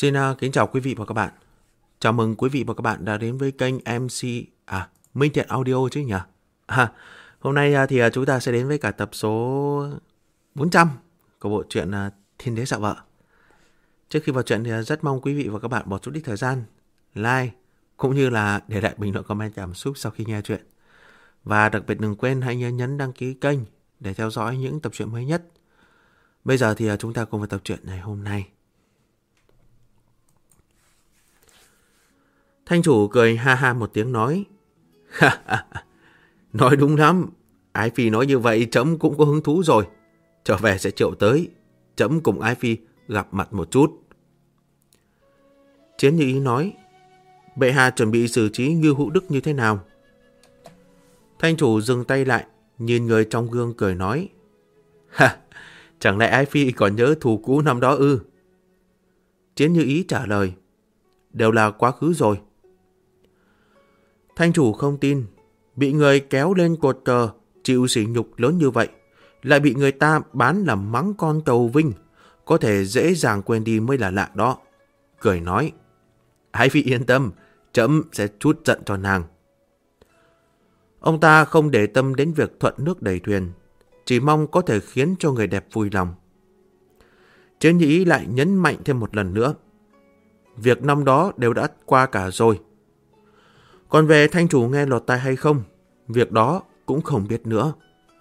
Xin kính chào quý vị và các bạn. Chào mừng quý vị và các bạn đã đến với kênh MC Minh Thiện Audio chứ nhỉ? Hôm nay thì chúng ta sẽ đến với cả tập số 400 của bộ truyện Thiên Đế Dạo Vợ. Trước khi vào truyện thì rất mong quý vị và các bạn bỏ chút ít thời gian like cũng như là để lại bình luận comment cảm xúc sau khi nghe truyện. Và đặc biệt đừng quên hãy nhấn đăng ký kênh để theo dõi những tập truyện mới nhất. Bây giờ thì chúng ta cùng vào tập truyện ngày hôm nay. Thanh chủ cười ha ha một tiếng nói. Nói đúng lắm. Ái Phi nói như vậy trẫm cũng có hứng thú rồi. Trở về sẽ triệu tới. Trẫm cùng Ái Phi gặp mặt một chút. Chiến Như Ý nói. Bệ hạ chuẩn bị xử trí Ngưu Hữu Đức như thế nào? Thanh chủ dừng tay lại, nhìn người trong gương cười nói. Chẳng lẽ Ái Phi còn nhớ thù cũ năm đó ư? Chiến Như Ý trả lời. Đều là quá khứ rồi. Thanh chủ không tin, bị người kéo lên cột cờ, chịu sỉ nhục lớn như vậy, lại bị người ta bán làm mắng con tàu Vinh, có thể dễ dàng quên đi mới là lạ đó. Cười nói, Ái Phi yên tâm, trẫm sẽ trút giận cho nàng. Ông ta không để tâm đến việc thuận nước đẩy thuyền, chỉ mong có thể khiến cho người đẹp vui lòng. Chiến Như Ý lại nhấn mạnh thêm một lần nữa. Việc năm đó đều đã qua cả rồi. Còn về thanh chủ nghe lọt tai hay không, việc đó cũng không biết nữa.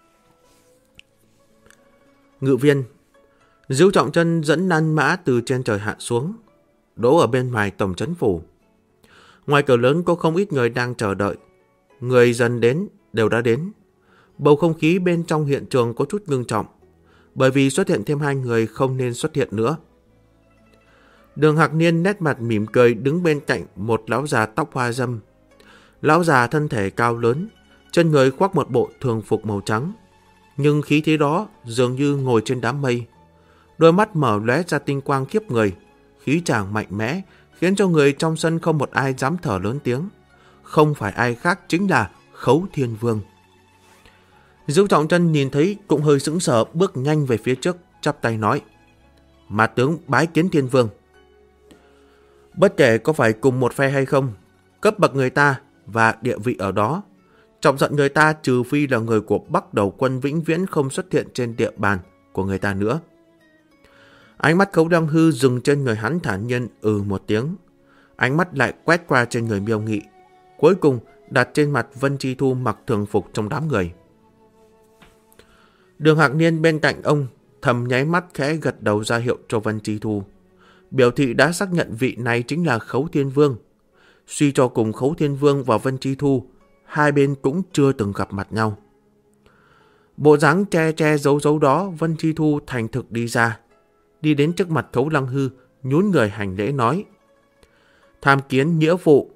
Ngự viên, Dữu Trọng Chân dẫn nan mã từ trên trời hạ xuống, đỗ ở bên ngoài tổng trấn phủ. Ngoài cửa lớn có không ít người đang chờ đợi. Người dần đến đều đã đến. Bầu không khí bên trong hiện trường có chút ngưng trọng, bởi vì xuất hiện thêm hai người không nên xuất hiện nữa. Đường Hạc Niên nét mặt mỉm cười đứng bên cạnh một lão già tóc hoa râm. Lão già thân thể cao lớn, trên người khoác một bộ thường phục màu trắng, nhưng khí thế đó dường như ngồi trên đám mây. Đôi mắt mở lóe ra tinh quang khiếp người, khí tràng mạnh mẽ, khiến cho người trong sân không một ai dám thở lớn tiếng. Không phải ai khác chính là Khấu Thiên Vương. Dữu Trọng Chân nhìn thấy cũng hơi sững sờ, bước nhanh về phía trước, chắp tay nói. Mà tướng bái kiến Thiên Vương. Bất kể có phải cùng một phe hay không, cấp bậc người ta và địa vị ở đó, trọng giận người ta trừ phi là người của Bắc Đầu Quân vĩnh viễn không xuất hiện trên địa bàn của người ta nữa. Ánh mắt Khấu Đăng Hư dừng trên người hắn thản nhiên một tiếng. Ánh mắt lại quét qua trên người Miêu Nghị, cuối cùng đặt trên mặt Vân Chi Thu mặc thường phục trong đám người. Đường Hạc Niên bên cạnh ông thầm nháy mắt khẽ gật đầu ra hiệu cho Vân Chi Thu, biểu thị đã xác nhận vị này chính là Khấu Thiên Vương. Suy cho cùng Khấu Thiên Vương và Vân Chi Thu, hai bên cũng chưa từng gặp mặt nhau. Bộ dáng che che giấu giấu đó, Vân Chi Thu thành thực đi ra, đi đến trước mặt Khấu Lăng Hư, nhún người hành lễ nói. Tham kiến nghĩa phụ.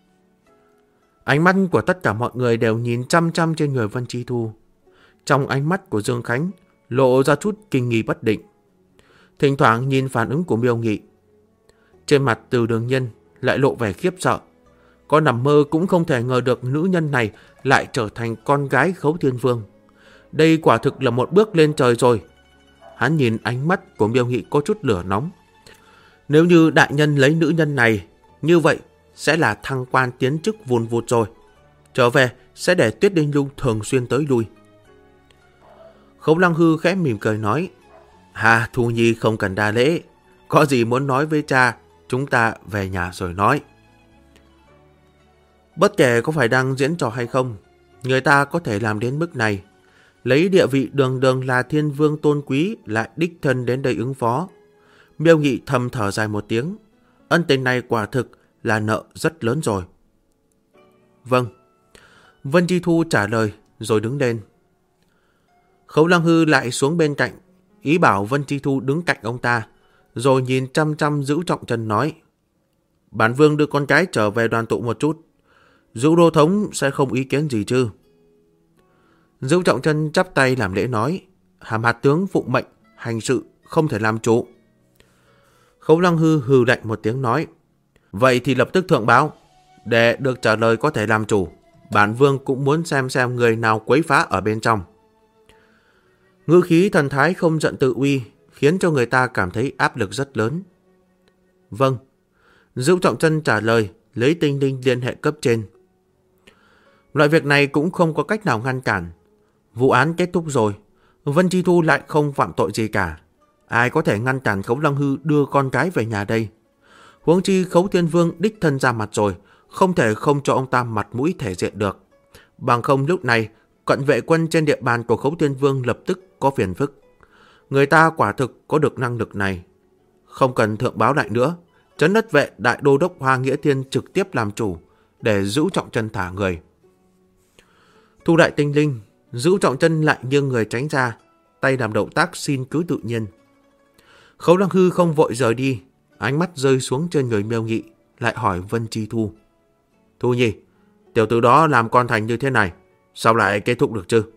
Ánh mắt của tất cả mọi người đều nhìn chăm chăm trên người Vân Chi Thu. Trong ánh mắt của Dương Khánh lộ ra chút kinh nghi bất định, thỉnh thoảng nhìn phản ứng của Miêu Nghị. Trên mặt Từ Đường Nhân lại lộ vẻ khiếp sợ. Có nằm mơ cũng không thể ngờ được nữ nhân này lại trở thành con gái Khấu Thiên Vương. Đây quả thực là một bước lên trời rồi. Hắn nhìn ánh mắt của Miêu Nghị có chút lửa nóng. Nếu như đại nhân lấy nữ nhân này, như vậy sẽ là thăng quan tiến chức vùn vụt rồi. Trở về sẽ để Tuyết Đinh Nhung thường xuyên tới lui. Khấu Lăng Hư khẽ mỉm cười nói. Thu Nhi không cần đa lễ. Có gì muốn nói với cha, chúng ta về nhà rồi nói. Bất kể có phải đang diễn trò hay không, người ta có thể làm đến mức này. Lấy địa vị đường đường là Thiên Vương tôn quý lại đích thân đến đây ứng phó. Miêu Nghị thầm thở dài một tiếng. Ân tình này quả thực là nợ rất lớn rồi. Vâng. Vân Chi Thu trả lời rồi đứng lên. Khấu Lăng Hư lại xuống bên cạnh, ý bảo Vân Chi Thu đứng cạnh ông ta, rồi nhìn chăm chăm Dữu Trọng Chân nói. Bản vương đưa con cái trở về đoàn tụ một chút. Dữu đô thống sẽ không ý kiến gì chứ? Dữu Trọng Chân chắp tay làm lễ nói. Hàm hạt tướng phụng mệnh, hành sự không thể làm chủ. Khấu Lăng Hư hừ lạnh một tiếng nói. Vậy thì lập tức thượng báo. Để được trả lời có thể làm chủ, bản vương cũng muốn xem người nào quấy phá ở bên trong. Ngữ khí thần thái không giận tự uy, khiến cho người ta cảm thấy áp lực rất lớn. Vâng. Dữu Trọng Chân trả lời, lấy Tinh Linh liên hệ cấp trên. Loại việc này cũng không có cách nào ngăn cản. Vụ án kết thúc rồi, Vân Chi Thu lại không phạm tội gì cả. Ai có thể ngăn cản Khấu Lăng Hư đưa con gái về nhà đây? Huống chi Khấu Thiên Vương đích thân ra mặt rồi, không thể không cho ông ta mặt mũi thể diện được. Bằng không lúc này, cận vệ quân trên địa bàn của Khấu Thiên Vương lập tức có phiền phức. Người ta quả thực có được năng lực này. Không cần thượng báo lại nữa, Trấn Đất Vệ Đại Đô Đốc Hoa Nghĩa Thiên trực tiếp làm chủ để Dữu Trọng Chân thả người. Thu đại tinh linh, Dữu Trọng Chân lại nghiêng người tránh ra, tay làm động tác xin cứ tự nhiên. Khấu Lăng Hư không vội rời đi, ánh mắt rơi xuống trên người Miêu Nghị, lại hỏi Vân Chi Thu. Thu Nhi, tiểu tử đó làm con thành như thế này, sao lại kết thúc được chứ?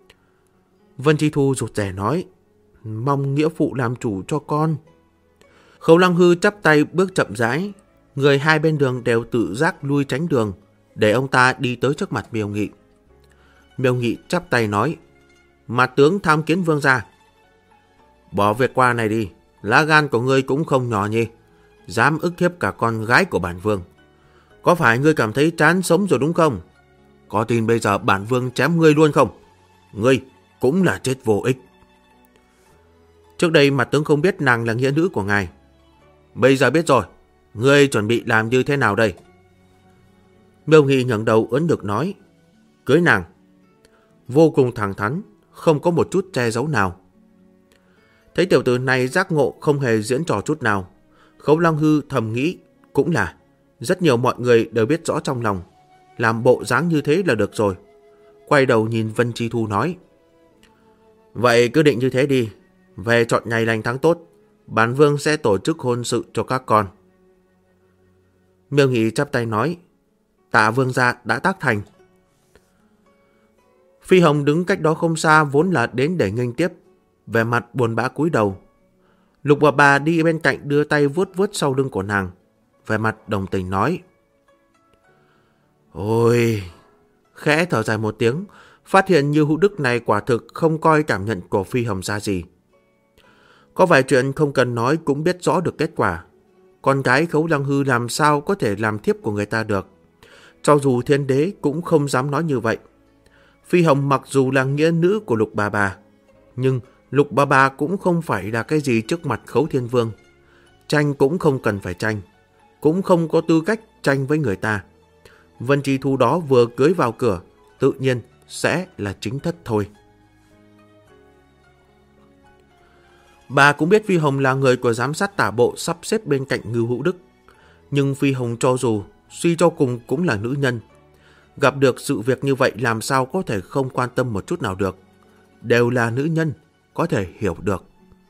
Vân Chi Thu rụt rè nói, mong nghĩa phụ làm chủ cho con. Khấu Lăng Hư chắp tay bước chậm rãi, người hai bên đường đều tự giác lui tránh đường, để ông ta đi tới trước mặt Miêu Nghị. Miêu Nghị chắp tay nói, mà tướng tham kiến vương gia. Bỏ việc qua này đi, lá gan của ngươi cũng không nhỏ nhỉ, dám ức hiếp cả con gái của bản vương. Có phải ngươi cảm thấy chán sống rồi đúng không? Có tin bây giờ bản vương chém ngươi luôn không? Ngươi cũng là chết vô ích. Trước đây mặt tướng không biết nàng là nghĩa nữ của ngài. Bây giờ biết rồi, ngươi chuẩn bị làm như thế nào đây? Miêu Nghị ngẩng đầu ưỡn ngực nói, cưới nàng. Vô cùng thẳng thắn, không có một chút che giấu nào. Thấy tiểu tử này giác ngộ không hề diễn trò chút nào, Khấu Lăng Hư thầm nghĩ, cũng là, rất nhiều mọi người đều biết rõ trong lòng, làm bộ dáng như thế là được rồi. Quay đầu nhìn Vân Chi Thu nói, vậy cứ định như thế đi, về chọn ngày lành tháng tốt, bản vương sẽ tổ chức hôn sự cho các con. Miêu Nghị chắp tay nói, tạ vương gia đã tác thành. Phi Hồng đứng cách đó không xa vốn là đến để nghênh tiếp, vẻ mặt buồn bã cúi đầu. Lục Bà Bà đi bên cạnh đưa tay vuốt vuốt sau lưng của nàng, vẻ mặt đồng tình nói, ôi, khẽ thở dài một tiếng, phát hiện Như Hữu Đức này quả thực không coi cảm nhận của Phi Hồng ra gì. Có vài chuyện không cần nói cũng biết rõ được kết quả. Con gái Khấu Lăng Hư làm sao có thể làm thiếp của người ta được. Cho dù thiên đế cũng không dám nói như vậy. Phi Hồng mặc dù là nghĩa nữ của Lục Bà Bà, nhưng Lục Bà Bà cũng không phải là cái gì trước mặt Khấu Thiên Vương. Tranh cũng không cần phải tranh, cũng không có tư cách tranh với người ta. Vân Chi Thu đó vừa cưới vào cửa, tự nhiên sẽ là chính thất thôi. Bà cũng biết Phi Hồng là người của giám sát tả bộ sắp xếp bên cạnh Ngưu Hữu Đức. Nhưng Phi Hồng cho dù, suy cho cùng cũng là nữ nhân. Gặp được sự việc như vậy làm sao có thể không quan tâm một chút nào được. Đều là nữ nhân, có thể hiểu được.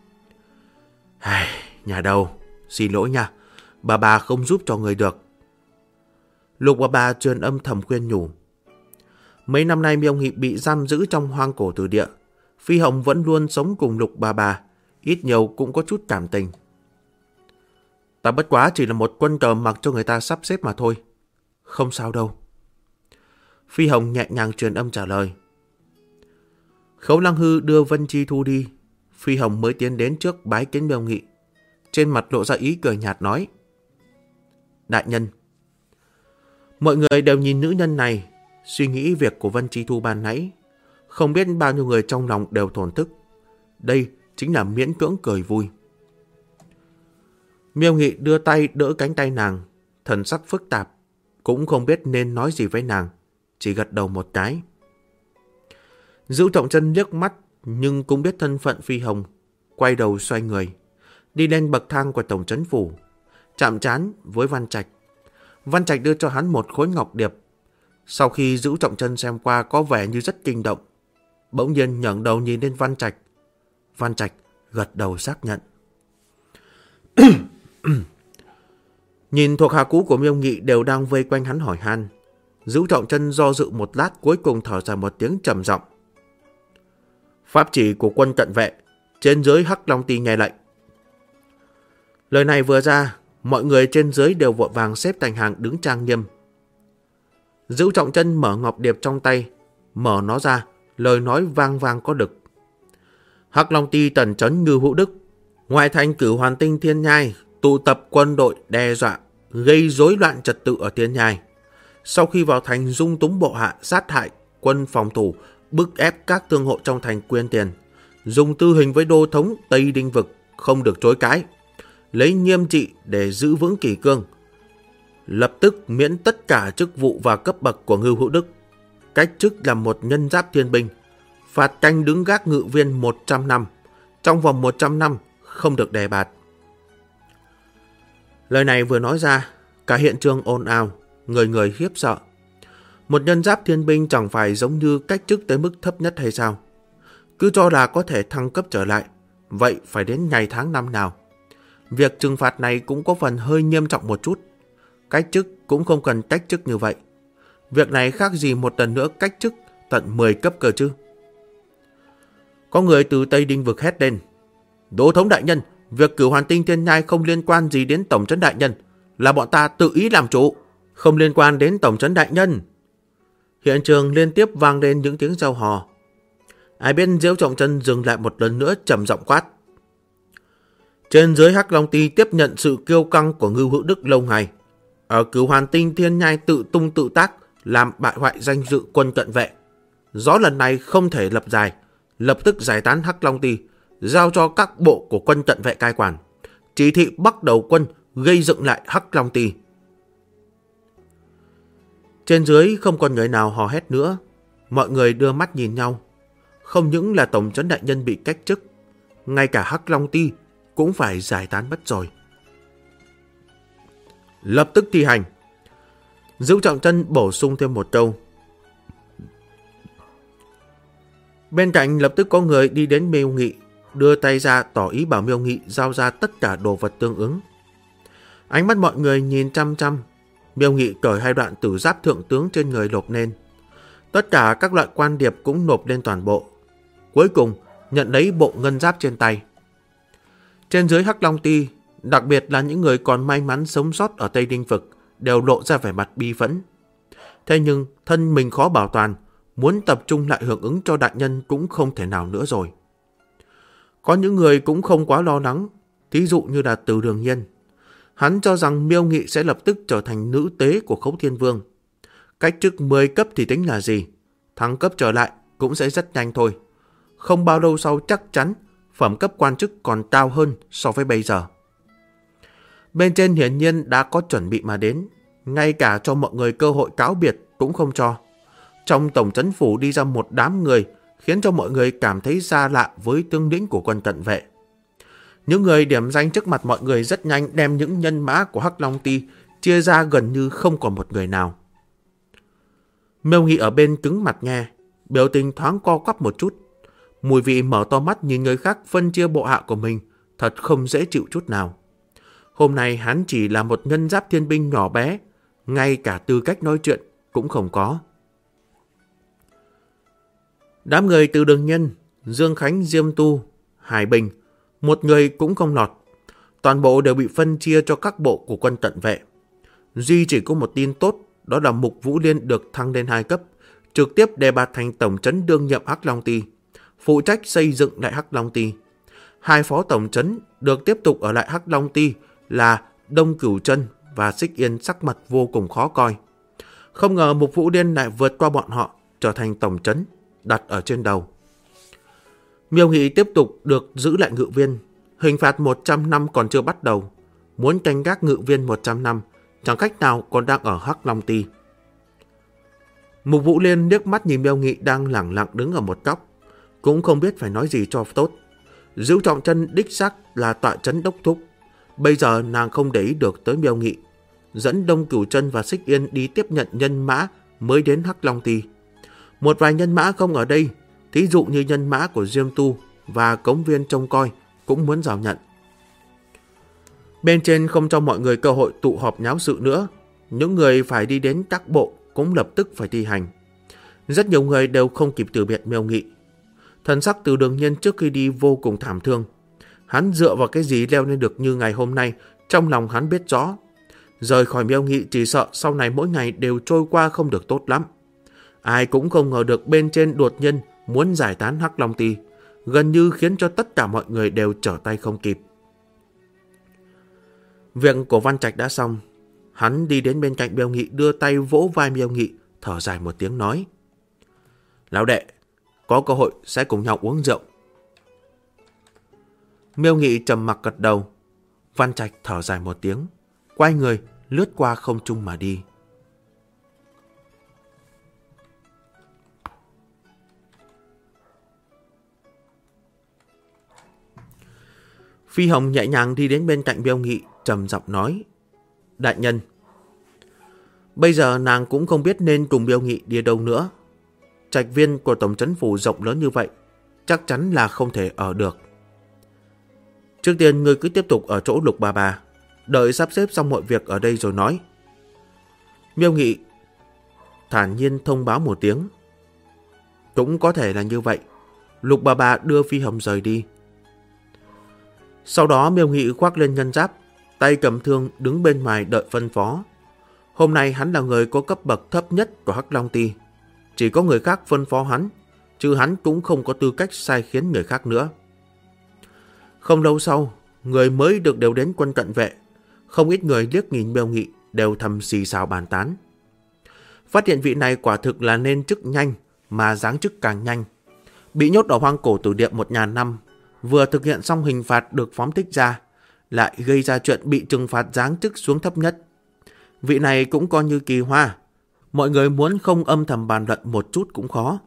Nhà đầu, xin lỗi nha, bà không giúp cho người được. Lục bà truyền âm thầm khuyên nhủ. Mấy năm nay Miêu Nghị bị giam giữ trong hoang cổ tử địa. Phi Hồng vẫn luôn sống cùng Lục bà, ít nhiều cũng có chút cảm tình. Ta bất quá chỉ là một quân cờ mặc cho người ta sắp xếp mà thôi. Không sao đâu. Phi Hồng nhẹ nhàng truyền âm trả lời. Khấu Lăng Hư đưa Vân Chi Thu đi. Phi Hồng mới tiến đến trước bái kiến Miêu Nghị. Trên mặt lộ ra ý cười nhạt nói. Đại nhân. Mọi người đều nhìn nữ nhân này, suy nghĩ việc của Vân Chi Thu ban nãy. Không biết bao nhiêu người trong lòng đều thổn thức. Đây chính là miễn cưỡng cười vui. Miêu Nghị đưa tay đỡ cánh tay nàng, thần sắc phức tạp, cũng không biết nên nói gì với nàng, chỉ gật đầu một cái. Dữu Trọng Chân liếc mắt, nhưng cũng biết thân phận Phi Hồng, quay đầu xoay người, đi lên bậc thang của tổng trấn phủ, chạm trán với Văn Trạch. Văn Trạch đưa cho hắn một khối ngọc điệp. Sau khi Dữu Trọng Chân xem qua có vẻ như rất kinh động, bỗng nhiên ngẩng đầu nhìn lên Văn Trạch. Văn Trạch gật đầu xác nhận. Nhìn thuộc hạ cũ của Miêu Nghị đều đang vây quanh hắn hỏi han. Dữu Trọng Chân do dự một lát, cuối cùng thở dài một tiếng trầm giọng. Pháp chỉ của quân cận vệ, trên dưới Hắc Long Ti nghe lệnh. Lời này vừa ra, mọi người trên dưới đều vội vàng xếp thành hàng đứng trang nghiêm. Dữu Trọng Chân mở ngọc điệp trong tay, mở nó ra, lời nói vang vang có lực. Hắc Long Ti tần trấn Ngưu Hữu Đức, ngoại thành Cửu Hoàn Tinh Thiên Nhai, tụ tập quân đội đe dọa, gây rối loạn trật tự ở Tiên Nhai. Sau khi vào thành dung túng bộ hạ, sát hại quân phòng thủ, bức ép các thương hộ trong thành quyên tiền, dùng tư hình với đô thống Tây Đinh Vực không được chối cãi, lấy nghiêm trị để giữ vững kỷ cương, lập tức miễn tất cả chức vụ và cấp bậc của Ngưu Hữu Đức, cách chức làm một nhân giáp thiên binh, phạt canh đứng gác ngự viên 100 năm, trong vòng 100 năm không được đề bạt. Lời này vừa nói ra, cả hiện trường ồn ào, người người khiếp sợ. Một nhân giáp thiên binh chẳng phải giống như cách chức tới mức thấp nhất hay sao? Cứ cho là có thể thăng cấp trở lại, vậy phải đến ngày tháng năm nào? Việc trừng phạt này cũng có phần hơi nghiêm trọng một chút. Cách chức cũng không cần cách chức như vậy. Việc này khác gì một lần nữa cách chức tận 10 cấp cơ chứ. Có người từ Tây Đinh Vực hét lên: Đô thống đại nhân, việc cử Hoàn Tinh Thiên Nhai không liên quan gì đến tổng trấn đại nhân, là bọn ta tự ý làm chủ, không liên quan đến tổng trấn đại nhân. Hiện trường liên tiếp vang lên những tiếng reo hò. Ai biết Diễu Trọng Chân dừng lại một lần nữa trầm giọng quát: Trên dưới Hắc Long Ty tiếp nhận sự kiêu căng của Ngưu Hữu Đức lâu ngày, ở cửu Hoàn Tinh Thiên Nhai tự tung tự tác, làm bại hoại danh dự quân cận vệ. Rõ lần này không thể lập dài, lập tức giải tán Hắc Long Ty, giao cho các bộ của quân cận vệ cai quản, chỉ thị bắt đầu quân gây dựng lại Hắc Long Ty. Trên dưới không còn người nào hò hét nữa, mọi người đưa mắt nhìn nhau. Không những là tổng trấn đại nhân bị cách chức, ngay cả Hắc Long Ty cũng phải giải tán mất rồi. Lập tức thi hành. Diễu Trọng Chân bổ sung thêm một câu. Bên cạnh lập tức có người đi đến Miêu Nghị, đưa tay ra tỏ ý bảo Miêu Nghị giao ra tất cả đồ vật tương ứng. Ánh mắt mọi người nhìn chăm chăm. Miêu Nghị cởi 2 đoạn tử giáp thượng tướng trên người nộp lên. Tất cả các loại quan điệp cũng nộp lên toàn bộ. Cuối cùng nhận lấy bộ ngân giáp trên tay. Trên dưới Hắc Long Ty, đặc biệt là những người còn may mắn sống sót ở Tây Đinh Vực, đều lộ ra vẻ mặt bi phẫn. Thế nhưng thân mình khó bảo toàn, muốn tập trung lại hưởng ứng cho đại nhân cũng không thể nào nữa rồi. Có những người cũng không quá lo lắng, thí dụ như là Từ Đường Nhiên. Hắn cho rằng Miêu Nghị sẽ lập tức trở thành nữ tế của Khấu Thiên Vương. Cách chức 10 cấp thì tính là gì? Thăng cấp trở lại cũng sẽ rất nhanh thôi. Không bao lâu sau chắc chắn phẩm cấp quan chức còn cao hơn so với bây giờ. Bên trên hiển nhiên đã có chuẩn bị mà đến, ngay cả cho mọi người cơ hội cáo biệt cũng không cho. Trong tổng trấn phủ đi ra một đám người, khiến cho mọi người cảm thấy xa lạ với tướng lĩnh của quân cận vệ. Những người điểm danh trước mặt mọi người rất nhanh đem những nhân mã của Hắc Long Ty chia ra gần như không còn một người nào. Miêu Nghị ở bên cứng mặt nghe, biểu tình thoáng co quắp một chút. Mùi vị mở to mắt nhìn người khác phân chia bộ hạ của mình, thật không dễ chịu chút nào. Hôm nay hắn chỉ là một nhân giáp thiên binh nhỏ bé, ngay cả tư cách nói chuyện cũng không có. Đám người Từ Đường Nhân, Dương Khánh, Diêm Tu, Hải Bình, một người cũng không lọt. Toàn bộ đều bị phân chia cho các bộ của quân cận vệ. Duy chỉ có một tin tốt, đó là Mục Vũ Liên được thăng lên 2 cấp, trực tiếp đề bạt thành tổng trấn đương nhiệm Hắc Long Ty, phụ trách xây dựng lại Hắc Long Ty. 2 phó tổng trấn được tiếp tục ở lại Hắc Long Ty là Đông Cửu Chân và Xích Yên, sắc mặt vô cùng khó coi. Không ngờ Mục Vũ Liên lại vượt qua bọn họ, trở thành tổng trấn, đặt ở trên đầu. Miêu Nghị tiếp tục được giữ lại ngự viên. Hình phạt 100 năm còn chưa bắt đầu. Muốn canh gác ngự viên 100 năm, chẳng cách nào còn đang ở Hắc Long Ty. Mục Vũ Liên liếc mắt nhìn Miêu Nghị đang lẳng lặng đứng ở một góc, cũng không biết phải nói gì cho tốt. Diễu Trọng Chân đích xác là tọa trấn đốc thúc. Bây giờ nàng không để ý được tới Miêu Nghị, dẫn Đông Cửu Chân và Xích Yên đi tiếp nhận nhân mã mới đến Hắc Long Ty. Một vài nhân mã không ở đây, thí dụ như nhân mã của Diêm Tu và cống viên trông coi, cũng muốn giao nhận. Bên trên không cho mọi người cơ hội tụ họp nháo sự nữa. Những người phải đi đến các bộ cũng lập tức phải thi hành. Rất nhiều người đều không kịp từ biệt Miêu Nghị. Thần sắc Từ Đường Nhiên trước khi đi vô cùng thảm thương. Hắn dựa vào cái gì leo lên được như ngày hôm nay, trong lòng hắn biết rõ. Rời khỏi Miêu Nghị chỉ sợ sau này mỗi ngày đều trôi qua không được tốt lắm. Ai cũng không ngờ được bên trên đột nhiên muốn giải tán Hắc Long Ty, gần như khiến cho tất cả mọi người đều trở tay không kịp. Việc của Văn Trạch đã xong. Hắn đi đến bên cạnh Miêu Nghị, đưa tay vỗ vai Miêu Nghị, thở dài một tiếng nói: Lão đệ, có cơ hội sẽ cùng nhau uống rượu. Miêu Nghị trầm mặc gật đầu. Văn Trạch thở dài một tiếng, quay người lướt qua không trung mà đi. Phi Hồng nhẹ nhàng đi đến bên cạnh Miêu Nghị, trầm giọng nói: Đại nhân. Bây giờ nàng cũng không biết nên cùng Miêu Nghị đi đâu nữa. Trạch viên của tổng trấn phủ rộng lớn như vậy, chắc chắn là không thể ở được. Trước tiên ngươi cứ tiếp tục ở chỗ Lục bà bà, đợi sắp xếp xong mọi việc ở đây rồi nói. Miêu Nghị thản nhiên thông báo một tiếng. Cũng có thể là như vậy. Lục bà bà đưa Phi Hồng rời đi. Sau đó Miêu Nghị khoác lên ngân giáp, tay cầm thương đứng bên ngoài đợi phân phó. Hôm nay hắn là người có cấp bậc thấp nhất của Hắc Long Ty. Chỉ có người khác phân phó hắn, chứ hắn cũng không có tư cách sai khiến người khác nữa. Không lâu sau, người mới được điều đến quân cận vệ. Không ít người liếc nhìn Miêu Nghị, đều thầm xì xào bàn tán. Phát hiện vị này quả thực là nên chức nhanh, mà giáng chức càng nhanh. Bị nhốt ở hoang cổ tử địa 1000 năm, vừa thực hiện xong hình phạt được phóng thích ra, lại gây ra chuyện bị trừng phạt giáng chức xuống thấp nhất. Vị này cũng coi như kỳ hoa, mọi người muốn không âm thầm bàn luận một chút cũng khó.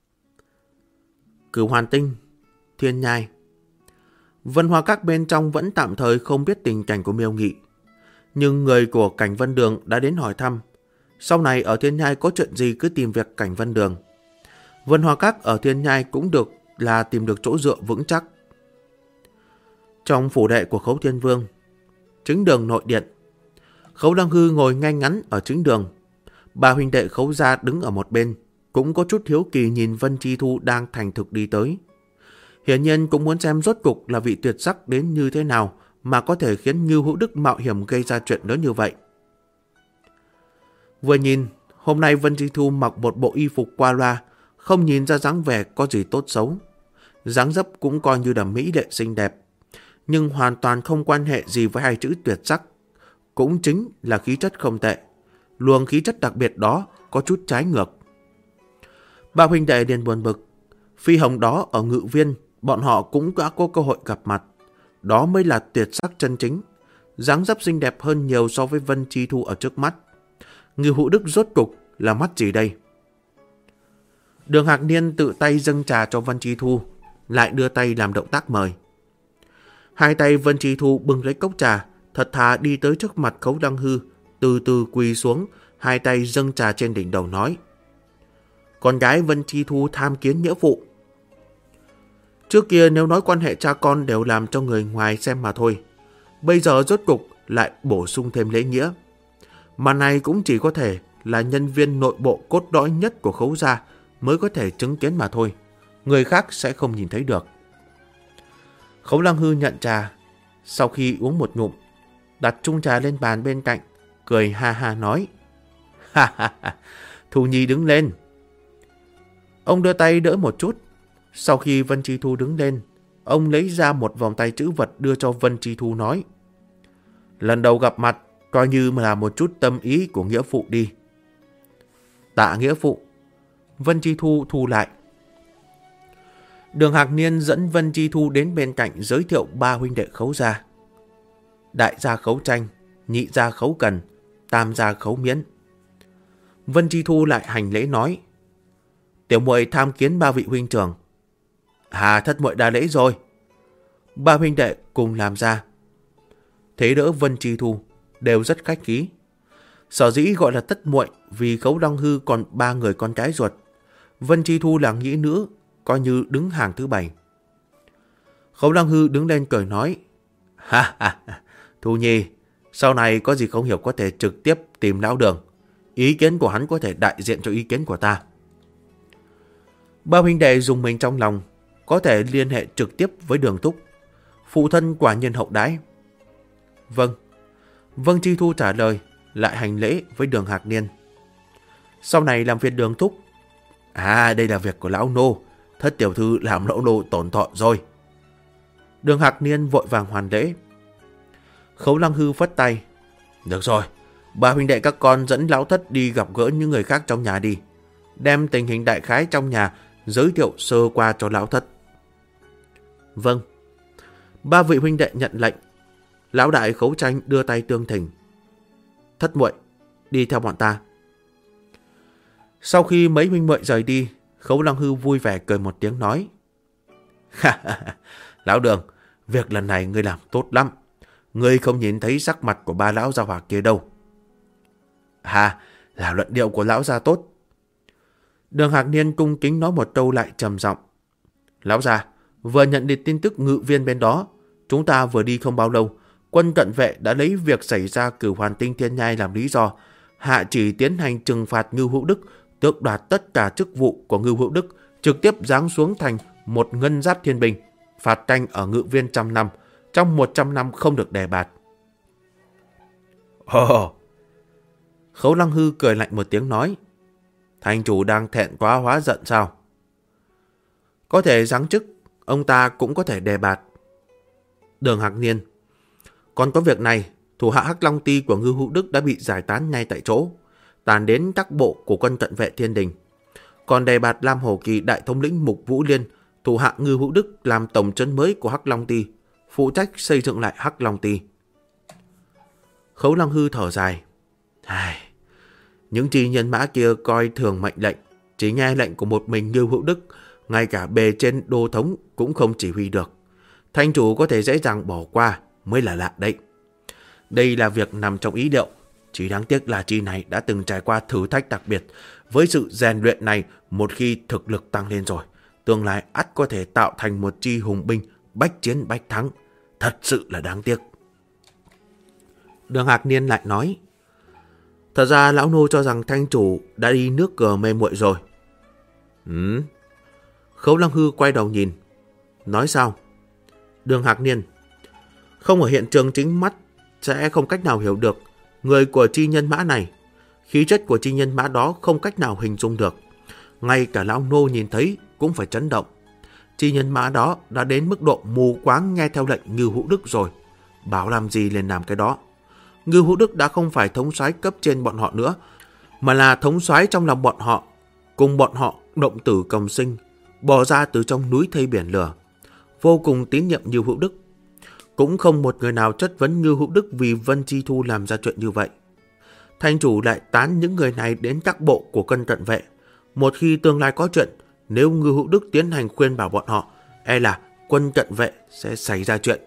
Cửu Hoàn Tinh, Thiên Nhai. Vân Hoa Các bên trong vẫn tạm thời không biết tình cảnh của Miêu Nghị, nhưng người của Cảnh Vân Đường đã đến hỏi thăm. Sau này ở Thiên Nhai có chuyện gì cứ tìm việc Cảnh Vân Đường. Vân Hoa Các ở Thiên Nhai cũng được là tìm được chỗ dựa vững chắc. Trong phủ đệ của Khấu Thiên Vương, chính đường nội điện, Khấu Đăng Hư ngồi ngay ngắn ở chính đường. Ba huynh đệ Khấu gia đứng ở một bên, cũng có chút hiếu kỳ nhìn Vân Chi Thu đang thành thực đi tới. Hiển nhiên cũng muốn xem rốt cục là vị tuyệt sắc đến như thế nào mà có thể khiến Ngưu Hữu Đức mạo hiểm gây ra chuyện lớn như vậy. Vừa nhìn, hôm nay Vân Chi Thu mặc một bộ y phục qua loa, không nhìn ra dáng vẻ có gì tốt xấu. Dáng dấp cũng coi như là mỹ lệ xinh đẹp, nhưng hoàn toàn không quan hệ gì với hai chữ tuyệt sắc. Cũng chính là khí chất không tệ. Luồng khí chất đặc biệt đó có chút trái ngược. Ba huynh đệ liền buồn bực. Phi Hồng đó ở Ngự Viên, bọn họ cũng đã có cơ hội gặp mặt. Đó mới là tuyệt sắc chân chính. Dáng dấp xinh đẹp hơn nhiều so với Vân Chi Thu ở trước mắt. Ngưu Hữu Đức rốt cục là mắt gì đây? Đường Hạc Niên tự tay dâng trà cho Vân Chi Thu, lại đưa tay làm động tác mời. Hai tay Vân Chi Thu bưng lấy cốc trà, thật thà đi tới trước mặt Khấu Đăng Hư, từ từ quỳ xuống, hai tay dâng trà trên đỉnh đầu nói: Con gái Vân Chi Thu tham kiến nghĩa phụ. Trước kia nếu nói quan hệ cha con đều làm cho người ngoài xem mà thôi, bây giờ rốt cục lại bổ sung thêm lễ nghĩa. Mà này cũng chỉ có thể là nhân viên nội bộ cốt lõi nhất của Khấu gia mới có thể chứng kiến mà thôi, người khác sẽ không nhìn thấy được. Khấu Lăng Hư nhận trà, sau khi uống một ngụm, đặt chung trà lên bàn bên cạnh, cười ha ha nói: Ha ha ha, Thu Nhi đứng lên. Ông đưa tay đỡ một chút. Sau khi Vân Chi Thu đứng lên, ông lấy ra một vòng tay trữ vật đưa cho Vân Chi Thu nói: Lần đầu gặp mặt, coi như là một chút tâm ý của nghĩa phụ đi. Tạ nghĩa phụ. Vân Chi Thu thu lại. Đường Hạc Niên dẫn Vân Chi Thu đến bên cạnh giới thiệu ba huynh đệ Khấu gia: đại gia Khấu Tranh, nhị gia Khấu Cần, tam gia Khấu Miễn. Vân Chi Thu lại hành lễ nói: Tiểu muội tham kiến ba vị huynh trưởng. Hà thất muội đã lễ rồi. Ba huynh đệ cùng làm ra. Thế đỡ Vân Chi Thu đều rất khách khí. Sở dĩ gọi là tất muội vì Khấu Đăng Hư còn ba người con cái ruột. Vân Chi Thu là nghĩa nữ, coi như đứng hàng thứ 7. Khấu Đăng Hư đứng lên cười nói: Ha ha, Thu Nhi, sau này có gì không hiểu có thể trực tiếp tìm lão Đường. Ý kiến của hắn có thể đại diện cho ý kiến của ta. Ba huynh đệ dùng mình trong lòng, có thể liên hệ trực tiếp với Đường Thúc. Phụ thân quả nhiên hậu đãi. Vâng. Vân Chi Thu trả lời, lại hành lễ với Đường Hạc Niên. Sau này làm việc Đường Thúc. Đây là việc của lão nô. Thất tiểu thư làm lão nô tổn thọ rồi. Đường Hạc Niên vội vàng hoàn lễ. Khấu Lăng Hư phất tay. Được rồi, ba huynh đệ các con dẫn lão thất đi gặp gỡ những người khác trong nhà đi. Đem tình hình đại khái trong nhà giới thiệu sơ qua cho lão thất. Vâng. Ba vị huynh đệ nhận lệnh. Lão đại Khấu Tranh đưa tay tương thỉnh. Thất muội, đi theo bọn ta. Sau khi mấy huynh muội rời đi, Khấu Lăng Hư vui vẻ cười một tiếng nói. Lão Đường, việc lần này ngươi làm tốt lắm. Ngươi không nhìn thấy sắc mặt của ba lão gia hỏa kia đâu. Là luận điệu của lão gia tốt. Đường Hạc Niên cung kính nói một câu lại trầm giọng. Lão gia, vừa nhận được tin tức ngự viên bên đó, chúng ta vừa đi không bao lâu, quân cận vệ đã lấy việc xảy ra Cửu Hoàn Tinh Thiên Nhai làm lý do, hạ chỉ tiến hành trừng phạt Ngưu Hữu Đức, tước đoạt tất cả chức vụ của Ngưu Hữu Đức, trực tiếp giáng xuống thành một ngân giáp thiên binh, phạt canh ở ngự viên 100 năm, trong 100 năm không được đề bạt. Khấu Lăng Hư cười lạnh một tiếng nói. Thành chủ đang thẹn quá hóa giận sao? Có thể giáng chức, ông ta cũng có thể đề bạt. Đường Hạc Niên. Còn có việc này, thủ hạ Hắc Long Ty của Ngưu Hữu Đức đã bị giải tán ngay tại chỗ, tàn đến các bộ của quân cận vệ Thiên Đình. Còn đề bạt Lam Hổ Kỳ đại thống lĩnh Mục Vũ Liên, thủ hạ Ngưu Hữu Đức làm tổng trấn mới của Hắc Long Ty, phụ trách xây dựng lại Hắc Long Ty. Khấu Lăng Hư thở dài. Những chi nhân mã kia coi thường mệnh lệnh, chỉ nghe lệnh của một mình Ngưu Hữu Đức, ngay cả bề trên đô thống cũng không chỉ huy được. Thành chủ có thể dễ dàng bỏ qua mới là lạ đấy. Đây là việc nằm trong ý liệu, chỉ đáng tiếc là chi này đã từng trải qua thử thách đặc biệt. Với sự rèn luyện này, một khi thực lực tăng lên rồi, tương lai ắt có thể tạo thành một chi hùng binh bách chiến bách thắng. Thật sự là đáng tiếc. Đường Hạc Niên lại nói. Thật ra lão nô cho rằng thanh chủ đã đi nước cờ mê muội rồi. Khấu Lăng Hư quay đầu nhìn. Nói sao? Đường Hạc Niên. Không ở hiện trường chính mắt sẽ không cách nào hiểu được người của chi nhân mã này. Khí chất của chi nhân mã đó không cách nào hình dung được. Ngay cả lão nô nhìn thấy cũng phải chấn động. Chi nhân mã đó đã đến mức độ mù quáng nghe theo lệnh Ngưu Hữu Đức rồi. Bảo làm gì liền làm cái đó. Ngưu Hữu Đức đã không phải thống soái cấp trên bọn họ nữa, mà là thống soái trong lòng bọn họ, cùng bọn họ động tử cộng sinh, bỏ ra từ trong núi thây biển lửa. Vô cùng tín nhiệm Ngưu Hữu Đức. Cũng không một người nào chất vấn Ngưu Hữu Đức vì Vân Chi Thu làm ra chuyện như vậy. Thành chủ lại tán những người này đến các bộ của quân cận vệ. Một khi tương lai có chuyện, nếu Ngưu Hữu Đức tiến hành khuyên bảo bọn họ, e là quân cận vệ sẽ xảy ra chuyện.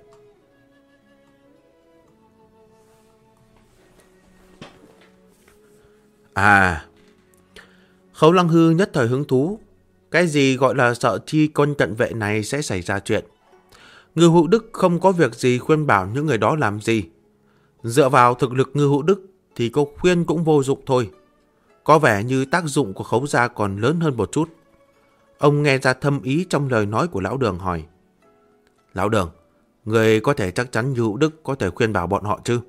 Khấu Lăng Hư nhất thời hứng thú. Cái gì gọi là sợ chi quân cận vệ này sẽ xảy ra chuyện? Ngưu Hữu Đức không có việc gì khuyên bảo những người đó làm gì. Dựa vào thực lực Ngưu Hữu Đức thì có khuyên cũng vô dụng thôi. Có vẻ như tác dụng của Khấu gia còn lớn hơn một chút. Ông nghe ra thâm ý trong lời nói của Lão Đường hỏi. Lão Đường, người có thể chắc chắn Ngưu Hữu Đức có thể khuyên bảo bọn họ chứ?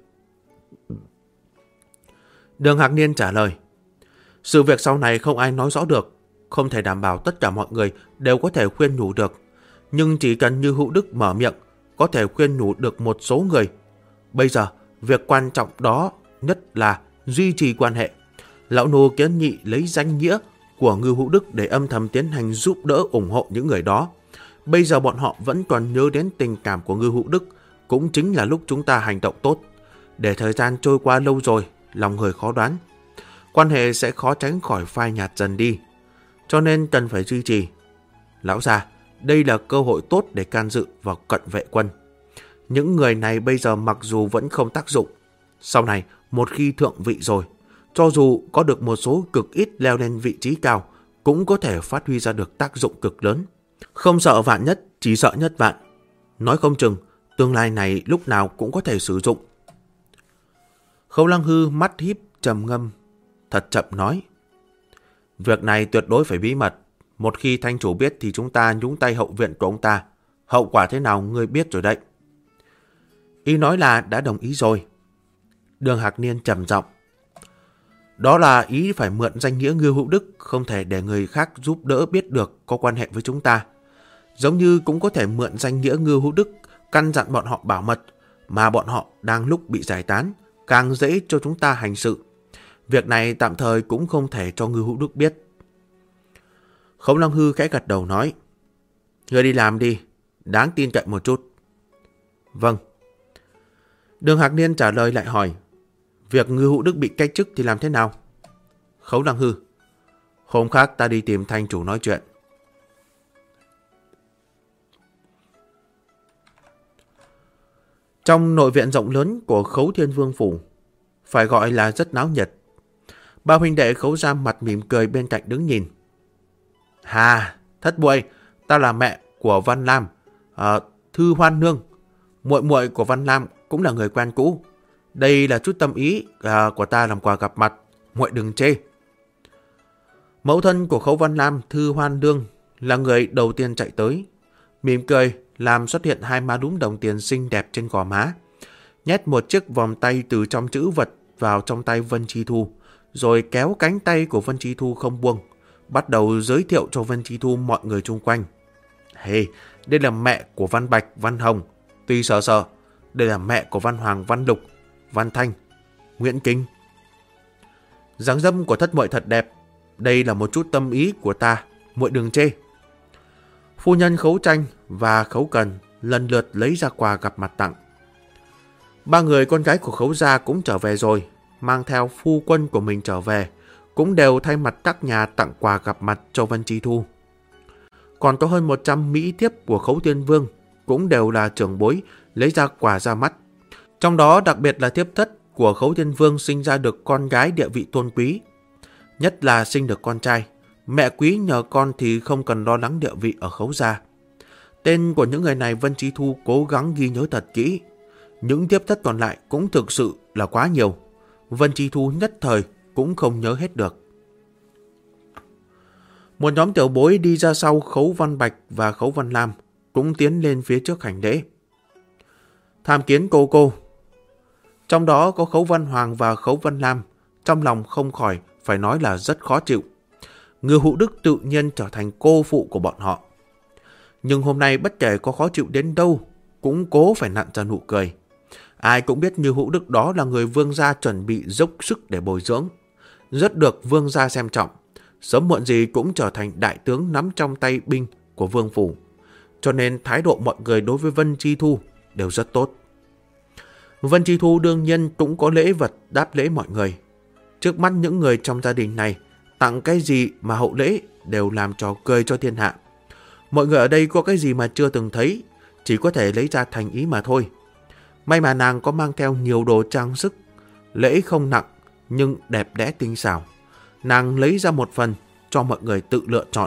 Đường Hạc Niên trả lời. Sự việc sau này không ai nói rõ được, không thể đảm bảo tất cả mọi người đều có thể khuyên nhủ được. Nhưng chỉ cần Ngưu Hữu Đức mở miệng, có thể khuyên nhủ được một số người. Bây giờ, việc quan trọng đó nhất là duy trì quan hệ. Lão nô kiến nghị lấy danh nghĩa của Ngưu Hữu Đức để âm thầm tiến hành giúp đỡ ủng hộ những người đó. Bây giờ bọn họ vẫn còn nhớ đến tình cảm của Ngưu Hữu Đức, cũng chính là lúc chúng ta hành động tốt. Để thời gian trôi qua lâu rồi, lòng người khó đoán. Quan hệ sẽ khó tránh khỏi phai nhạt dần đi. Cho nên cần phải duy trì. Lão già, đây là cơ hội tốt để can dự vào cận vệ quân. Những người này bây giờ mặc dù vẫn không tác dụng, sau này một khi thượng vị rồi, cho dù có được một số cực ít leo lên vị trí cao, cũng có thể phát huy ra được tác dụng cực lớn. Không sợ vạn nhất, chỉ sợ nhất vạn. Nói không chừng, tương lai này lúc nào cũng có thể sử dụng. Khấu Lăng Hư mắt híp trầm ngâm, thật chậm nói. Việc này tuyệt đối phải bí mật. Một khi thanh chủ biết thì chúng ta nhúng tay hậu viện của ông ta. Hậu quả thế nào ngươi biết rồi đấy. Ý nói là đã đồng ý rồi. Đường Hạc Niên trầm giọng. Đó là ý phải mượn danh nghĩa Ngưu Hữu Đức, không thể để người khác giúp đỡ biết được có quan hệ với chúng ta. Giống như cũng có thể mượn danh nghĩa Ngưu Hữu Đức căn dặn bọn họ bảo mật. mà bọn họ đang lúc bị giải tán, càng dễ cho chúng ta hành sự. Việc này tạm thời cũng không thể cho Ngưu Hữu Đức biết. Khấu Long Hư khẽ gật đầu nói, ngươi đi làm đi, đáng tin cậy một chút. Vâng. Đường Hạc Niên trả lời lại hỏi, việc Ngưu Hữu Đức bị cách chức thì làm thế nào? Khấu Long Hư, hôm khác ta đi tìm thanh chủ nói chuyện. Trong nội viện rộng lớn của Khấu Thiên Vương Phủ, phải gọi là rất náo nhiệt. Ba huynh đệ Khấu gia mặt mỉm cười bên cạnh đứng nhìn. Hà, thất muội, ta là mẹ của Văn Lam, Thư Hoan Nương. Muội muội của Văn Lam cũng là người quen cũ. Đây là chút tâm ý của ta làm quà gặp mặt, muội đừng chê. Mẫu thân của Khấu Văn Lam, Thư Hoan Nương, là người đầu tiên chạy tới, mỉm cười làm xuất hiện hai má đúm đồng tiền xinh đẹp trên gò má, nhét một chiếc vòng tay từ trong trữ vật vào trong tay Vân Chi Thu, rồi kéo cánh tay của Vân Chi Thu không buông, bắt đầu giới thiệu cho Vân Chi Thu mọi người chung quanh. Hey, đây là mẹ của Văn Bạch, Văn Hồng, Tuy Sở. Đây là mẹ của Văn Hoàng, Văn Lục, Văn Thanh, Nguyễn Kinh. Dáng dấp của thất muội thật đẹp. Đây là một chút tâm ý của ta, muội đừng chê. Phu nhân Khấu Tranh và Khấu Cần lần lượt lấy ra quà gặp mặt tặng. Ba người con gái của Khấu gia cũng trở về rồi, mang theo phu quân của mình trở về, cũng đều thay mặt các nhà tặng quà gặp mặt cho Vân Chi Thu. Còn có hơn 100 mỹ thiếp của Khấu Thiên Vương cũng đều là trưởng bối lấy ra quà ra mắt. Trong đó đặc biệt là thiếp thất của Khấu Thiên Vương sinh ra được con gái địa vị tôn quý, nhất là sinh được con trai. Mẹ quý nhờ con thì không cần lo lắng địa vị ở Khấu gia. Tên của những người này Vân Chi Thu cố gắng ghi nhớ thật kỹ. Những thiếp thất còn lại cũng thực sự là quá nhiều. Vân Chi Thu nhất thời cũng không nhớ hết được. Một nhóm tiểu bối đi ra sau Khấu Văn Bạch và Khấu Văn Lam cũng tiến lên phía trước hành lễ. Tham kiến cô. Trong đó có Khấu Văn Hoàng và Khấu Văn Lam, trong lòng không khỏi phải nói là rất khó chịu. Ngưu Hữu Đức tự nhiên trở thành cô phụ của bọn họ. Nhưng hôm nay bất kể có khó chịu đến đâu, cũng cố phải nặn ra nụ cười. Ai cũng biết Ngưu Hữu Đức đó là người vương gia chuẩn bị dốc sức để bồi dưỡng, rất được vương gia xem trọng, sớm muộn gì cũng trở thành đại tướng nắm trong tay binh của vương phủ. Cho nên thái độ mọi người đối với Vân Chi Thu đều rất tốt. Vân Chi Thu đương nhiên cũng có lễ vật đáp lễ mọi người. Trước mắt những người trong gia đình này, tặng cái gì mà hậu lễ đều làm trò cười cho thiên hạ. Mọi người ở đây có cái gì mà chưa từng thấy, chỉ có thể lấy ra thành ý mà thôi. May mà nàng có mang theo nhiều đồ trang sức, lễ không nặng nhưng đẹp đẽ tinh xảo. Nàng lấy ra một phần cho mọi người tự lựa chọn.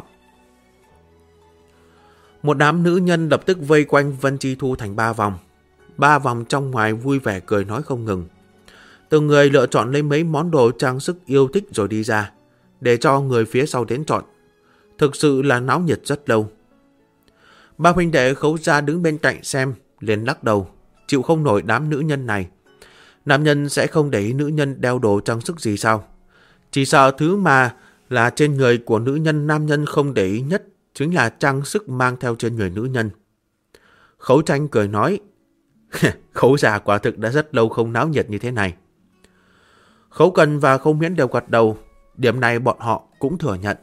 Một đám nữ nhân lập tức vây quanh Vân Chi Thu thành 3 vòng. 3 vòng trong ngoài vui vẻ cười nói không ngừng. Từng người lựa chọn lấy mấy món đồ trang sức yêu thích rồi đi ra, để cho người phía sau đến chọn. Thực sự là náo nhiệt rất lâu. Ba huynh đệ Khấu gia đứng bên cạnh xem, liền lắc đầu, chịu không nổi đám nữ nhân này. Nam nhân sẽ không để ý nữ nhân đeo đồ trang sức gì sao? Chỉ sợ thứ mà là trên người của nữ nhân nam nhân không để ý nhất chính là trang sức mang theo trên người nữ nhân. Khấu Tranh cười nói, Khấu gia quả thực đã rất lâu không náo nhiệt như thế này. Khấu Cần và Khấu Miễn đều gật đầu, điểm này bọn họ cũng thừa nhận.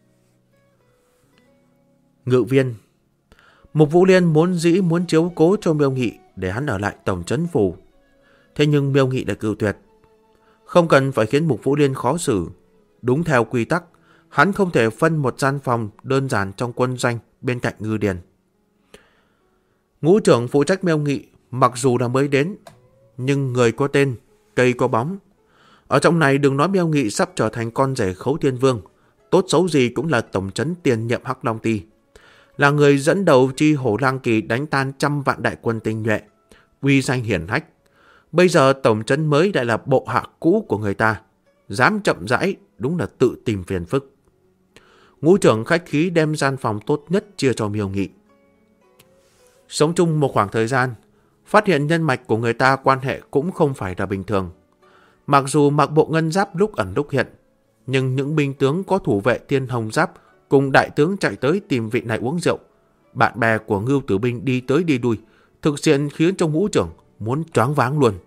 Ngự viên. Mục Vũ Liên muốn chiếu cố cho Miêu Nghị để hắn ở lại tổng trấn phủ. Thế nhưng Miêu Nghị đã cự tuyệt. Không cần phải khiến Mục Vũ Liên khó xử. Đúng theo quy tắc, hắn không thể phân một gian phòng đơn giản trong quân doanh bên cạnh Ngư Điền. Ngũ trưởng phụ trách Miêu Nghị mặc dù là mới đến, nhưng người có tên, cây có bóng. Ở trong này đừng nói Miêu Nghị sắp trở thành con rể Khấu Thiên Vương, tốt xấu gì cũng là tổng trấn tiền nhiệm Hắc Long Ty, là người dẫn đầu chi Hổ Lang Kỳ đánh tan 100 vạn đại quân tinh nhuệ, uy danh hiển hách. Bây giờ tổng trấn mới lại là bộ hạ cũ của người ta, dám chậm rãi đúng là tự tìm phiền phức. Ngũ trưởng khách khí đem gian phòng tốt nhất chia cho Miêu Nghị. Sống chung một khoảng thời gian, phát hiện nhân mạch của người ta quan hệ cũng không phải là bình thường. Mặc dù mặc bộ ngân giáp lúc ẩn lúc hiện, nhưng những binh tướng có thủ vệ thiên hồng giáp cùng đại tướng chạy tới tìm vị này uống rượu. Bạn bè của Ngưu Tử Binh đi tới đi đuôi, thực sự khiến cho Ngũ trưởng muốn choáng váng luôn.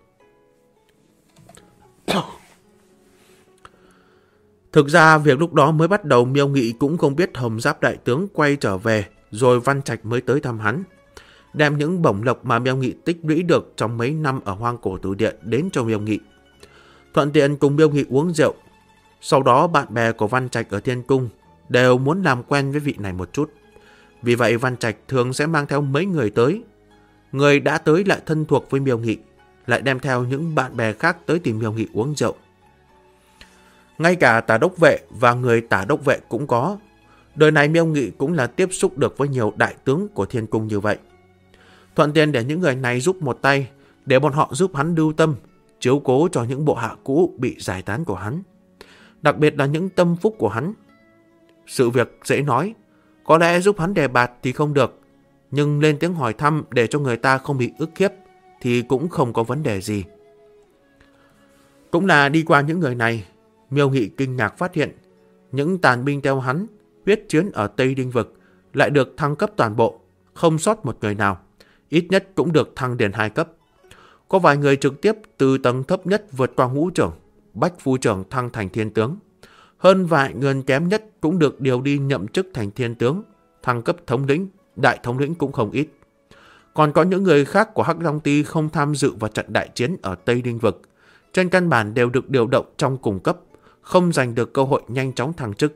Thực ra việc lúc đó mới bắt đầu Miêu Nghị cũng không biết Hồng Giáp đại tướng quay trở về, rồi Văn Trạch mới tới thăm hắn, đem những bổng lộc mà Miêu Nghị tích lũy được trong mấy năm ở Hoang Cổ Tử Điện đến cho Miêu Nghị. Thuận tiện cùng Miêu Nghị uống rượu. Sau đó bạn bè của Văn Trạch ở Thiên Cung đều muốn làm quen với vị này một chút. Vì vậy Văn Trạch thường sẽ mang theo mấy người tới. Người đã tới lại thân thuộc với Miêu Nghị, lại đem theo những bạn bè khác tới tìm Miêu Nghị uống rượu. Ngay cả Tả Đốc Vệ và người Tả Đốc Vệ cũng có. Đời này Miêu Nghị cũng là tiếp xúc được với nhiều đại tướng của Thiên Cung như vậy. Thuận tiện để những người này giúp một tay, để bọn họ giúp hắn lưu tâm, chiếu cố cho những bộ hạ cũ bị giải tán của hắn. Đặc biệt là những tâm phúc của hắn. Sự việc dễ nói, có lẽ giúp hắn đề bạt thì không được, nhưng lên tiếng hỏi thăm để cho người ta không bị ức hiếp thì cũng không có vấn đề gì. Cũng là đi qua những người này, Miêu Nghị kinh ngạc phát hiện những tàn binh theo hắn huyết chiến ở Tây Đinh Vực lại được thăng cấp toàn bộ, không sót một người nào, ít nhất cũng được thăng đến 2 cấp. Có vài người trực tiếp từ tầng thấp nhất vượt qua ngũ trưởng, bách phu trưởng thăng thành thiên tướng. Hơn vài người kém nhất cũng được điều đi nhậm chức thành thiên tướng, thăng cấp thống lĩnh, đại thống lĩnh cũng không ít. Còn có những người khác của Hắc Long Ty không tham dự vào trận đại chiến ở Tây Đinh Vực, trên căn bản đều được điều động trong cùng cấp, không giành được cơ hội nhanh chóng thăng chức.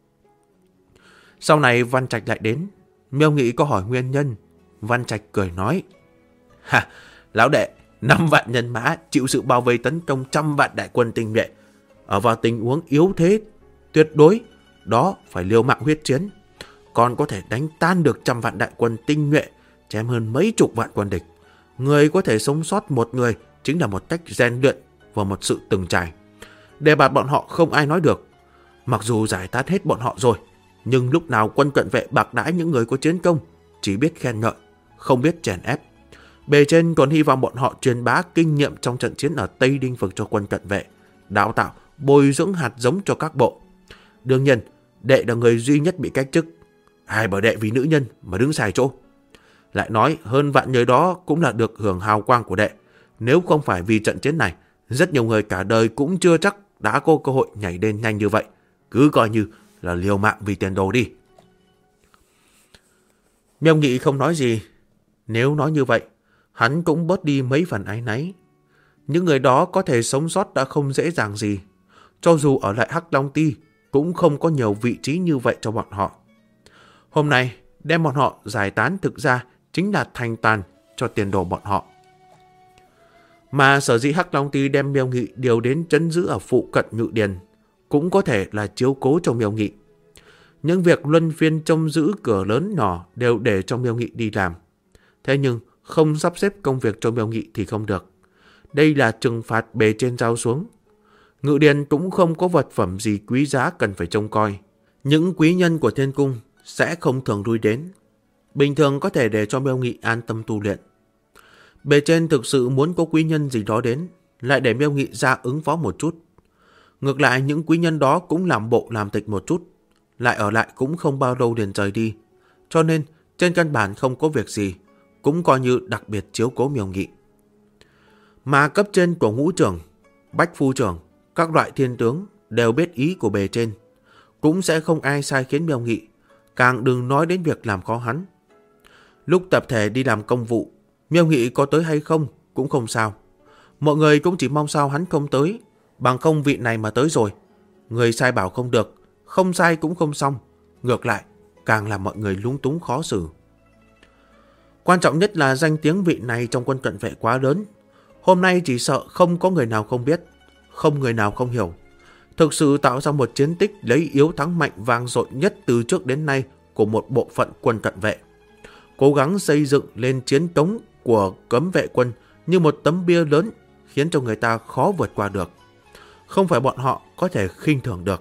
Sau này Văn Trạch lại đến, Miêu Nghị có hỏi nguyên nhân. Văn Trạch cười nói: lão đệ, 5 vạn nhân mã chịu sự bao vây tấn công 100 vạn đại quân tinh nhuệ, ở vào tình huống yếu thế tuyệt đối, đó phải liều mạng huyết chiến, còn có thể đánh tan được 100 vạn đại quân tinh nhuệ, chém hơn mấy chục vạn quân địch. Người có thể sống sót một người chính là một cách rèn luyện và một sự từng trải. Đề bạt bọn họ không ai nói được. Mặc dù giải tán hết bọn họ rồi, nhưng lúc nào quân cận vệ bạc đãi những người có chiến công, chỉ biết khen ngợi, không biết chèn ép. Bề trên còn hy vọng bọn họ truyền bá kinh nghiệm trong trận chiến ở Tây Đinh Vực cho quân cận vệ, đào tạo, bồi dưỡng hạt giống cho các bộ. Đương nhiên, đệ là người duy nhất bị cách chức. Ai bảo đệ vì nữ nhân mà đứng sai chỗ. Lại nói hơn vạn người đó cũng là được hưởng hào quang của đệ. Nếu không phải vì trận chiến này, rất nhiều người cả đời cũng chưa chắc đã có cơ hội nhảy lên nhanh như vậy. Cứ coi như là liều mạng vì tiền đồ đi. Miêu Nghị không nói gì. Nếu nói như vậy, hắn cũng bớt đi mấy phần áy náy. Những người đó có thể sống sót đã không dễ dàng gì. Cho dù ở lại Hắc Long Ty, cũng không có nhiều vị trí như vậy cho bọn họ. Hôm nay, đem bọn họ giải tán thực ra chính là thành tàn cho tiền đồ bọn họ. Mà sở dĩ Hắc Long Ty đem Miêu Nghị điều đến trấn giữ ở phụ cận Ngự Điền, cũng có thể là chiếu cố cho Miêu Nghị. Những việc luân phiên trông giữ cửa lớn nhỏ đều để cho Miêu Nghị đi làm. Thế nhưng không sắp xếp công việc cho Miêu Nghị thì không được. Đây là trừng phạt bề trên giao xuống. Ngự Điền cũng không có vật phẩm gì quý giá cần phải trông coi. Những quý nhân của Thiên Cung sẽ không thường lui đến. Bình thường có thể để cho Miêu Nghị an tâm tu luyện. Bề trên thực sự muốn có quý nhân gì đó đến, lại để Miêu Nghị ra ứng phó một chút. Ngược lại những quý nhân đó cũng làm bộ làm tịch một chút, lại ở lại cũng không bao lâu liền rời đi. Cho nên trên căn bản không có việc gì, cũng coi như đặc biệt chiếu cố Miêu Nghị. Mà cấp trên của ngũ trưởng, bách phu trưởng, các loại thiên tướng đều biết ý của bề trên, cũng sẽ không ai sai khiến Miêu Nghị, càng đừng nói đến việc làm khó hắn. Lúc tập thể đi làm công vụ, Miêu Nghị có tới hay không cũng không sao. Mọi người cũng chỉ mong sao hắn không tới, bằng không vị này mà tới rồi, người sai bảo không được, không sai cũng không xong, ngược lại càng làm mọi người lúng túng khó xử. Quan trọng nhất là danh tiếng vị này trong quân cận vệ quá lớn, hôm nay chỉ sợ không có người nào không biết, không người nào không hiểu. Thực sự tạo ra một chiến tích lấy yếu thắng mạnh vang dội nhất từ trước đến nay của một bộ phận quân cận vệ. Cố gắng xây dựng lên chiến cống của cấm vệ quân như một tấm bia lớn, khiến cho người ta khó vượt qua được. Không phải bọn họ có thể khinh thường được.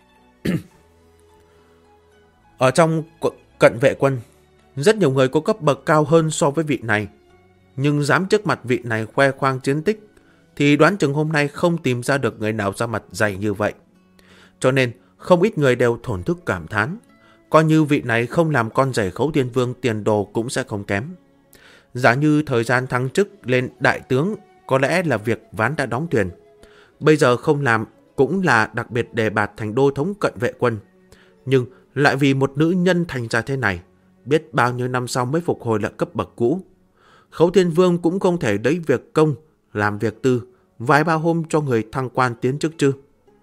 Ở trong cận vệ quân, rất nhiều người có cấp bậc cao hơn so với vị này. Nhưng dám trước mặt vị này khoe khoang chiến tích, thì đoán chừng hôm nay không tìm ra được người nào ra mặt dày như vậy. Cho nên không ít người đều thổn thức cảm thán, coi như vị này không làm con rể Khấu Thiên Vương tiền đồ cũng sẽ không kém. Giả như thời gian thăng chức lên đại tướng, có lẽ là việc ván đã đóng thuyền. Bây giờ không làm cũng là đặc biệt đề bạt thành đô thống cận vệ quân. Nhưng lại vì một nữ nhân thành ra thế này, biết bao nhiêu năm sau mới phục hồi lại cấp bậc cũ. Khấu Thiên Vương cũng không thể lấy việc công, làm việc tư, vài ba hôm cho người thăng quan tiến chức chứ.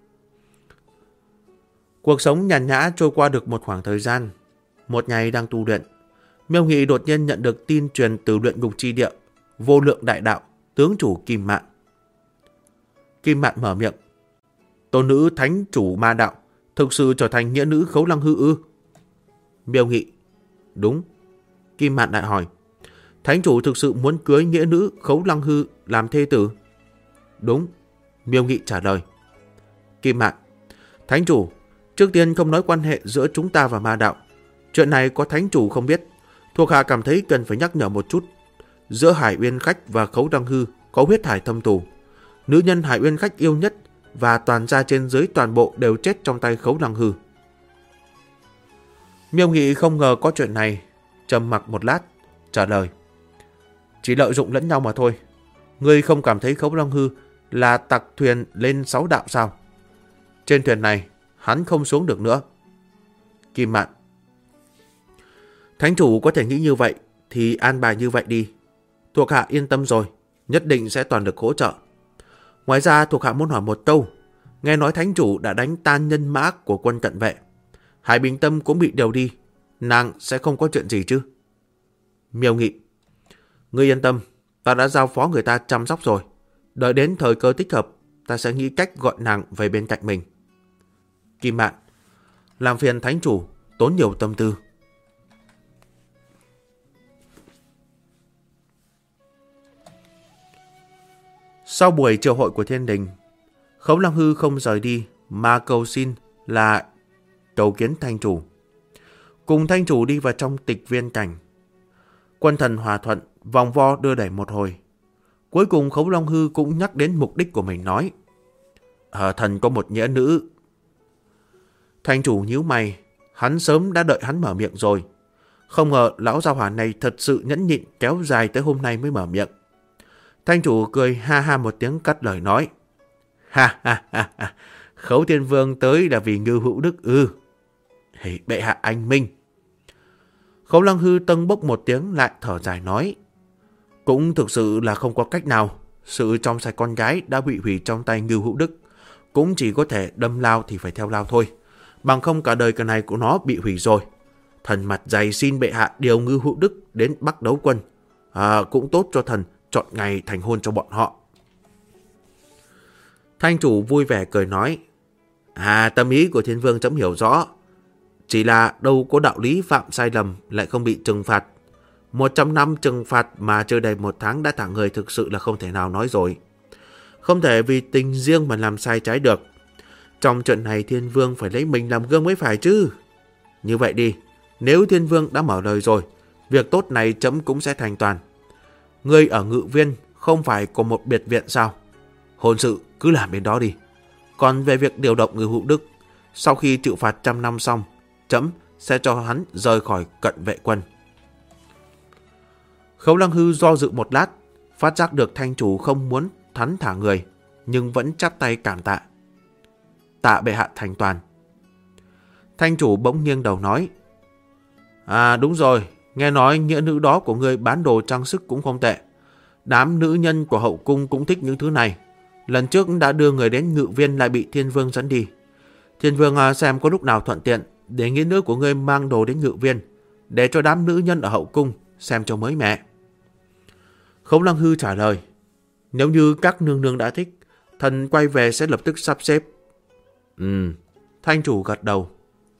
Cuộc sống nhàn nhã trôi qua được một khoảng thời gian. Một ngày đang tu luyện, Miêu Nghị đột nhiên nhận được tin truyền từ luyện ngục chi địa, vô lượng đại đạo, tướng chủ Kim Mạn. Kim Mạn mở miệng. Tôn nữ thánh chủ ma đạo, thực sự trở thành nghĩa nữ Khấu Lăng Hư ư? Miêu Nghị. Đúng. Kim Mạn lại hỏi. Thánh chủ thực sự muốn cưới nghĩa nữ Khấu Lăng Hư làm thê tử? Đúng. Miêu Nghị trả lời. Kim Mạn. Thánh chủ, trước tiên không nói quan hệ giữa chúng ta và ma đạo. Chuyện này có thánh chủ không biết. Thuộc hạ cảm thấy cần phải nhắc nhở một chút. Giữa Hải Uyên Khách và Khấu Lăng Hư có huyết hải thâm thù. Nữ nhân Hải Uyên Khách yêu nhất và toàn gia trên dưới toàn bộ đều chết trong tay Khấu Lăng Hư. Miêu Nghị không ngờ có chuyện này, trầm mặc một lát, trả lời. Chỉ lợi dụng lẫn nhau mà thôi. Ngươi không cảm thấy Khấu Lăng Hư là tặc thuyền lên 6 đạo sao? Trên thuyền này, hắn không xuống được nữa. Kim Mạn. Thánh chủ có thể nghĩ như vậy, thì an bài như vậy đi. Thuộc hạ yên tâm rồi, nhất định sẽ toàn lực hỗ trợ. Ngoài ra thuộc hạ muốn hỏi một câu. Nghe nói thánh chủ đã đánh tan nhân mã của quân cận vệ. Hải Bình Tâm cũng bị điều đi. Nàng sẽ không có chuyện gì chứ? Miêu Nghị. Ngươi yên tâm, ta đã giao phó người ta chăm sóc rồi. Đợi đến thời cơ thích hợp, ta sẽ nghĩ cách gọi nàng về bên cạnh mình. Kim Mạn. Làm phiền thánh chủ, tốn nhiều tâm tư. Sau buổi triều hội của thiên đình, Khấu Lăng Hư không rời đi mà cầu xin là cầu kiến thanh chủ. Cùng thanh chủ đi vào trong Tịch Viên Cảnh. Quân thần hòa thuận, vòng vo đưa đẩy một hồi. Cuối cùng Khấu Lăng Hư cũng nhắc đến mục đích của mình, nói. Thần có một nghĩa nữ. Thanh chủ nhíu mày, hắn sớm đã đợi hắn mở miệng rồi. Không ngờ lão gia hỏa này thật sự nhẫn nhịn kéo dài tới hôm nay mới mở miệng. Thanh chủ cười ha ha một tiếng cắt lời nói. Ha ha ha ha, Khấu Thiên Vương tới là vì Ngưu Hữu Đức ư? Bệ hạ anh minh. Khấu Lăng Hư tâng bốc một tiếng lại thở dài nói. Cũng thực sự là không có cách nào. Sự trong sạch con gái đã bị hủy trong tay Ngưu Hữu Đức. Cũng chỉ có thể đâm lao thì phải theo lao thôi. Bằng không cả đời cả này của nó bị hủy rồi. Thần mặt dày xin bệ hạ điều Ngưu Hữu Đức đến Bắc đấu quân. Cũng tốt cho thần chọn ngày thành hôn cho bọn họ. Thanh chủ vui vẻ cười nói. Tâm ý của Thiên Vương chấm hiểu rõ. Chỉ là đâu có đạo lý phạm sai lầm lại không bị trừng phạt. 100 năm trừng phạt mà chưa đầy 1 tháng đã thả người thực sự là không thể nào nói rồi. Không thể vì tình riêng mà làm sai trái được. Trong chuyện này Thiên Vương phải lấy mình làm gương mới phải chứ. Như vậy đi, nếu Thiên Vương đã mở lời rồi, việc tốt này chấm cũng sẽ thành toàn. Ngươi ở Ngự Viên không phải có một biệt viện sao? Hôn sự cứ làm bên đó đi. Còn về việc điều động Ngưu Hữu Đức, sau khi chịu phạt 100 năm xong, chấm sẽ cho hắn rời khỏi cận vệ quân. Khấu Lăng Hư do dự một lát, phát giác được thanh chủ không muốn hắn thả người, nhưng vẫn chắp tay cảm tạ. Tạ bệ hạ thành toàn. Thanh chủ bỗng nghiêng đầu nói. Đúng rồi, nghe nói nghĩa nữ đó của ngươi bán đồ trang sức cũng không tệ. Đám nữ nhân của hậu cung cũng thích những thứ này. Lần trước đã đưa người đến Ngự Viên lại bị Thiên Vương dẫn đi. Thiên Vương xem có lúc nào thuận tiện để nghĩa nữ của ngươi mang đồ đến Ngự Viên, để cho đám nữ nhân ở hậu cung xem cho mới mẻ. Khấu Lăng Hư trả lời. Nếu như các nương nương đã thích, thần quay về sẽ lập tức sắp xếp. Thanh chủ gật đầu.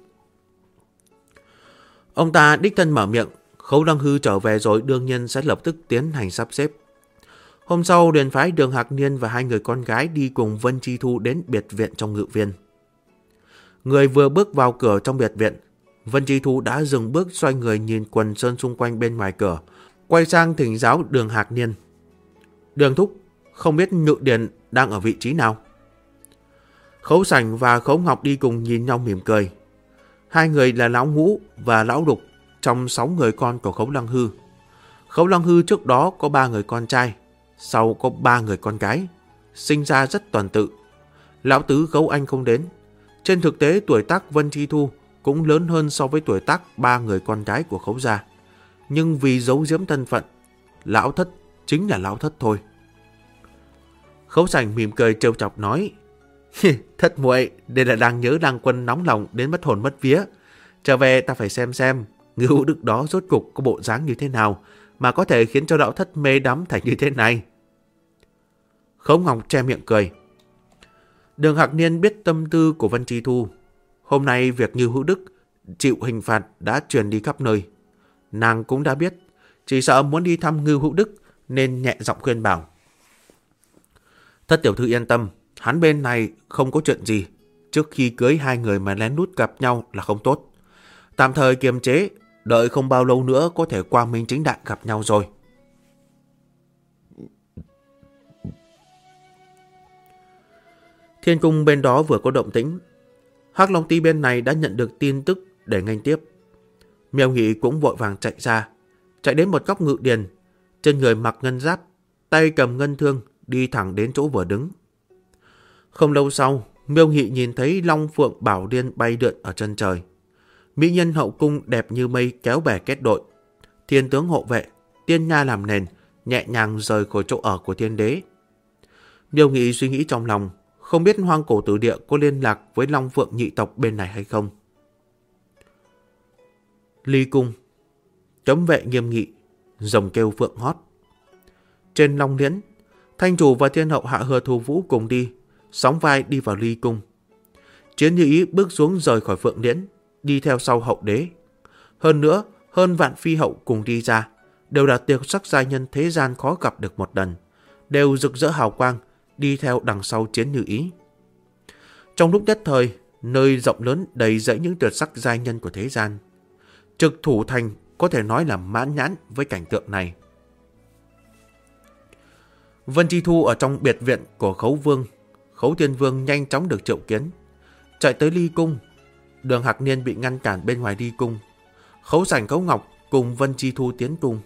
Ông ta đích thân mở miệng. Khấu Lăng Hư trở về rồi đương nhiên sẽ lập tức tiến hành sắp xếp. Hôm sau liền phái Đường Hạc Niên và 2 người con gái đi cùng Vân Chi Thu đến biệt viện trong Ngự Viên. Người vừa bước vào cửa trong biệt viện, Vân Chi Thu đã dừng bước xoay người nhìn quần sơn xung quanh bên ngoài cửa, quay sang thỉnh giáo Đường Hạc Niên. Đường thúc, không biết Ngự Điền đang ở vị trí nào? Khấu Sảnh và Khấu Ngọc đi cùng nhìn nhau mỉm cười. 2 người là Lão Ngũ và Lão Đục trong 6 người con của Khấu Lăng Hư. Khấu Long Hư trước đó có 3 người con trai, sau có 3 người con gái, sinh ra rất tuần tự. Lão tứ Khấu Anh không đến. Trên thực tế tuổi tác Vân Chi Thu cũng lớn hơn so với tuổi tác 3 người con gái của Khấu gia. Nhưng vì giấu giếm thân phận, lão thất chính là lão thất thôi. Khấu Sành mỉm cười trêu chọc nói: Thất muội, đây là đang nhớ Lang Quân nóng lòng đến mất hồn mất vía. Trở về ta phải xem Ngưu Hữu Đức đó rốt cục có bộ dáng như thế nào mà có thể khiến cho lão thất mê đắm thành như thế này. Khấu Ngọc che miệng cười. Đường Hạc Niên biết tâm tư của Vân Chi Thu. Hôm nay việc Ngưu Hữu Đức chịu hình phạt đã truyền đi khắp nơi. Nàng cũng đã biết, chỉ sợ muốn đi thăm Ngưu Hữu Đức nên nhẹ giọng khuyên bảo: Thất tiểu thư yên tâm, hắn bên này không có chuyện gì. Trước khi cưới hai người mà lén lút gặp nhau là không tốt. Tạm thời kiềm chế, đợi không bao lâu nữa có thể quang minh chính đại gặp nhau rồi. Thiên cung bên đó vừa có động tĩnh. Hắc Long Ti bên này đã nhận được tin tức để nghênh tiếp. Miêu Nghị cũng vội vàng chạy đến một góc ngự điền, trên người mặc ngân giáp, tay cầm ngân thương, đi thẳng đến chỗ vừa đứng. Không lâu sau, Miêu Nghị nhìn thấy Long Phượng Bảo Điên bay lượn ở chân trời. Mỹ nhân hậu cung đẹp như mây kéo bè kết đội. Thiên tướng hộ vệ, tiên nha làm nền, nhẹ nhàng rời khỏi chỗ ở của thiên đế. Miêu Nghị suy nghĩ trong lòng, không biết Hoang Cổ Tử Địa có liên lạc với Long Phượng nhị tộc bên này hay không. Ly cung, cấm vệ nghiêm nghị, rồng kêu phượng hót. Trên Long Liễn, Thanh Chủ và Thiên Hậu Hạ Hừa Thù Vũ cùng đi, sóng vai đi vào Ly cung. Chiến Như Ý bước xuống rời khỏi Phượng Liễn, đi theo sau hậu đế. Hơn nữa, hơn vạn phi hậu cùng đi ra, đều là tiệc sắc giai nhân thế gian khó gặp được một lần, đều rực rỡ hào quang, đi theo đằng sau Chiến Như Ý. Trong lúc nhất thời, nơi rộng lớn đầy dẫy những tuyệt sắc giai nhân của thế gian. Trực Thủ Thành có thể nói là mãn nhãn với cảnh tượng này. Vân Chi Thu ở trong biệt viện của Khấu Vương, Khấu Thiên Vương nhanh chóng được triệu kiến, chạy tới Ly cung. Đường Hạc Niên bị ngăn cản bên ngoài Ly cung. Khấu Sảnh, Khấu Ngọc cùng Vân Chi Thu tiến cung.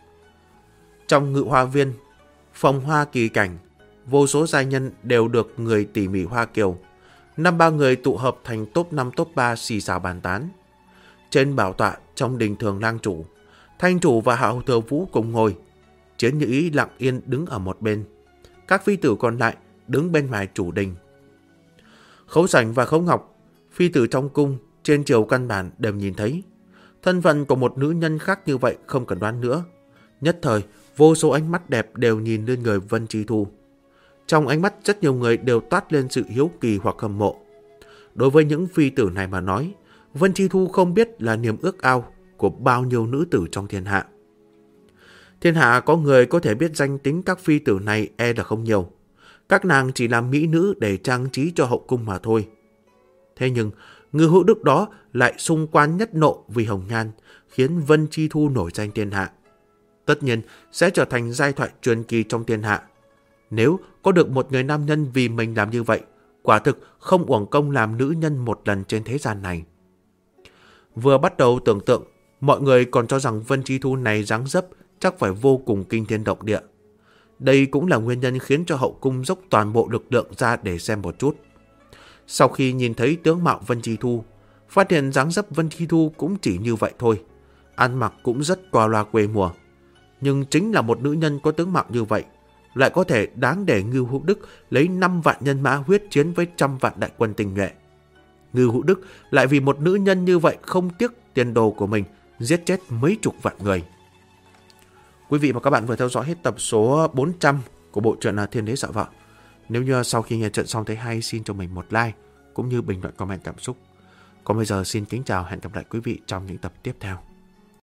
Trong ngự hoa viên, phòng hoa kỳ cảnh, vô số giai nhân đều được người tỉ mỉ hoa kiều. 5-3 người tụ hợp thành top 5 top 3 xì xào bàn tán. Trên bảo tọa trong đình Thường Lang Chủ, Thanh Chủ và Hạ Thừa Vũ cùng ngồi. Chiến Như Ý lặng yên đứng ở một bên. Các phi tử còn lại đứng bên ngoài chủ đình. Khấu Sảnh và Khấu Ngọc, phi tử trong cung, trên triều căn bản đều nhìn thấy. Thân phận của một nữ nhân khác như vậy không cần đoán nữa. Nhất thời, vô số ánh mắt đẹp đều nhìn lên người Vân Chi Thu. Trong ánh mắt rất nhiều người đều toát lên sự hiếu kỳ hoặc hâm mộ. Đối với những phi tử này mà nói, Vân Chi Thu không biết là niềm ước ao của bao nhiêu nữ tử trong thiên hạ. Thiên hạ có người có thể biết danh tính các phi tử này e là không nhiều. Các nàng chỉ là mỹ nữ để trang trí cho hậu cung mà thôi. Thế nhưng, Ngưu Hữu Đức đó lại xung quan nhất nộ vì hồng nhan, khiến Vân Chi Thu nổi danh thiên hạ. Tất nhiên sẽ trở thành giai thoại truyền kỳ trong thiên hạ. Nếu có được một người nam nhân vì mình làm như vậy, quả thực không uổng công làm nữ nhân một lần trên thế gian này. Vừa bắt đầu tưởng tượng, mọi người còn cho rằng Vân Chi Thu này dáng dấp chắc phải vô cùng kinh thiên động địa. Đây cũng là nguyên nhân khiến cho hậu cung dốc toàn bộ lực lượng ra để xem một chút. Sau khi nhìn thấy tướng mạo Vân Chi Thu, phát hiện dáng dấp Vân Chi Thu cũng chỉ như vậy thôi. Ăn mặc cũng rất qua loa quê mùa. Nhưng chính là một nữ nhân có tướng mạo như vậy, lại có thể đáng để Ngưu Hữu Đức lấy 5 vạn nhân mã huyết chiến với 100 vạn đại quân tinh nhuệ. Ngưu Hữu Đức lại vì một nữ nhân như vậy không tiếc tiền đồ của mình, giết chết mấy chục vạn người. Quý vị và các bạn vừa theo dõi hết tập số 400 của bộ truyện Thiên Đế Dọa Vợ. Nếu như sau khi nghe trận xong thấy hay, xin cho mình một like cũng như bình luận comment cảm xúc. Còn bây giờ xin kính chào, hẹn gặp lại quý vị trong những tập tiếp theo.